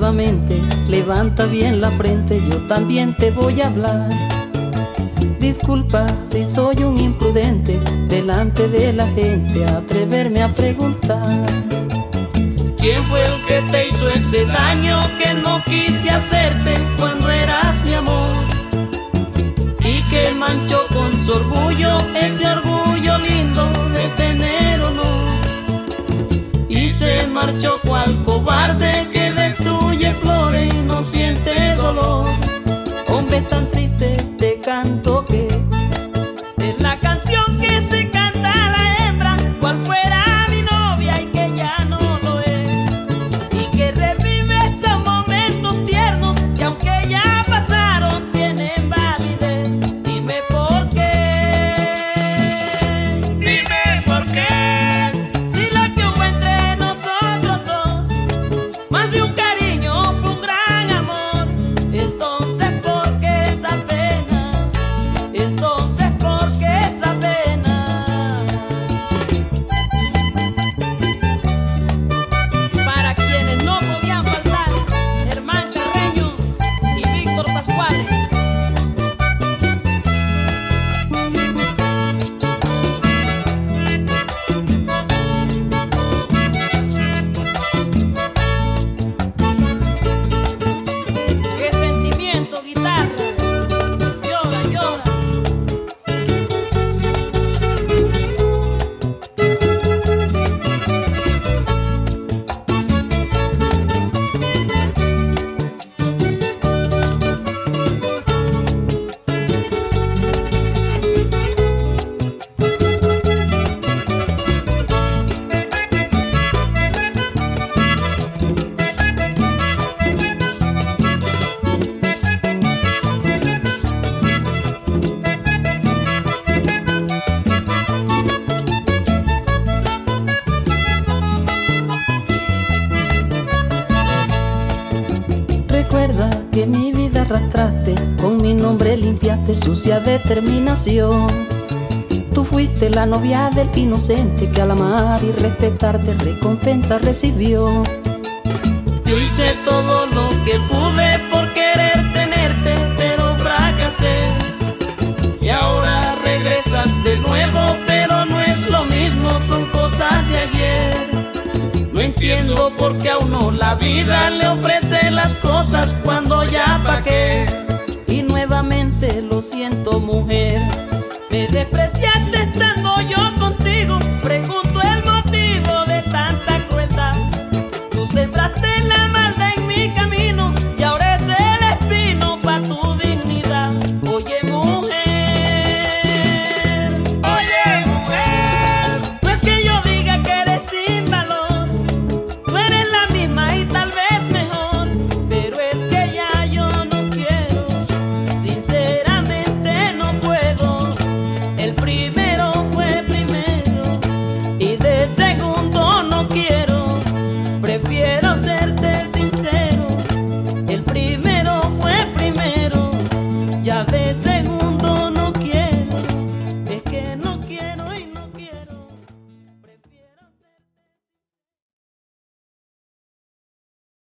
nuevamente, levanta bien la frente, yo también te voy a hablar. Disculpa si soy un imprudente, delante de la gente atreverme a preguntar. ¿Quién fue el que te hizo ese daño que no quise hacerte cuando eras mi amor? Y que manchó con su orgullo, ese orgullo lindo de tener honor. Y se marchó cual cobarde que destruye flores y no siente dolor. Hombres tan tristes te canto que es la canción que se canta a la hembra, cual fuera mi novia y que ya no lo es. Y que revive esos momentos tiernos que aunque ya pasaron tienen validez. Dime por qué, dime por qué. Si lo que hubo entre nosotros dos, más de un cariño fue un gran amor. Entonces ¿por qué esa pena? Entonces ¿por qué esa pena? Para quienes no podían faltar, Germán Carreño y Víctor Pascuales. Qué sentimiento, guitarra, llora, llora. recuerda que mi vida arrastraste, con mi nombre limpiaste sucia determinación. Tú fuiste la novia del inocente que al amar y respetarte recompensa recibió. Yo hice todo lo que pude por querer tenerte, pero fracasé. Y ahora regresas de nuevo, pero no es lo mismo, son cosas de ayer. No entiendo por qué a uno la vida le ofrece las cosas cuando ya pagué. Y nuevamente lo siento, mujer, Me despreciaste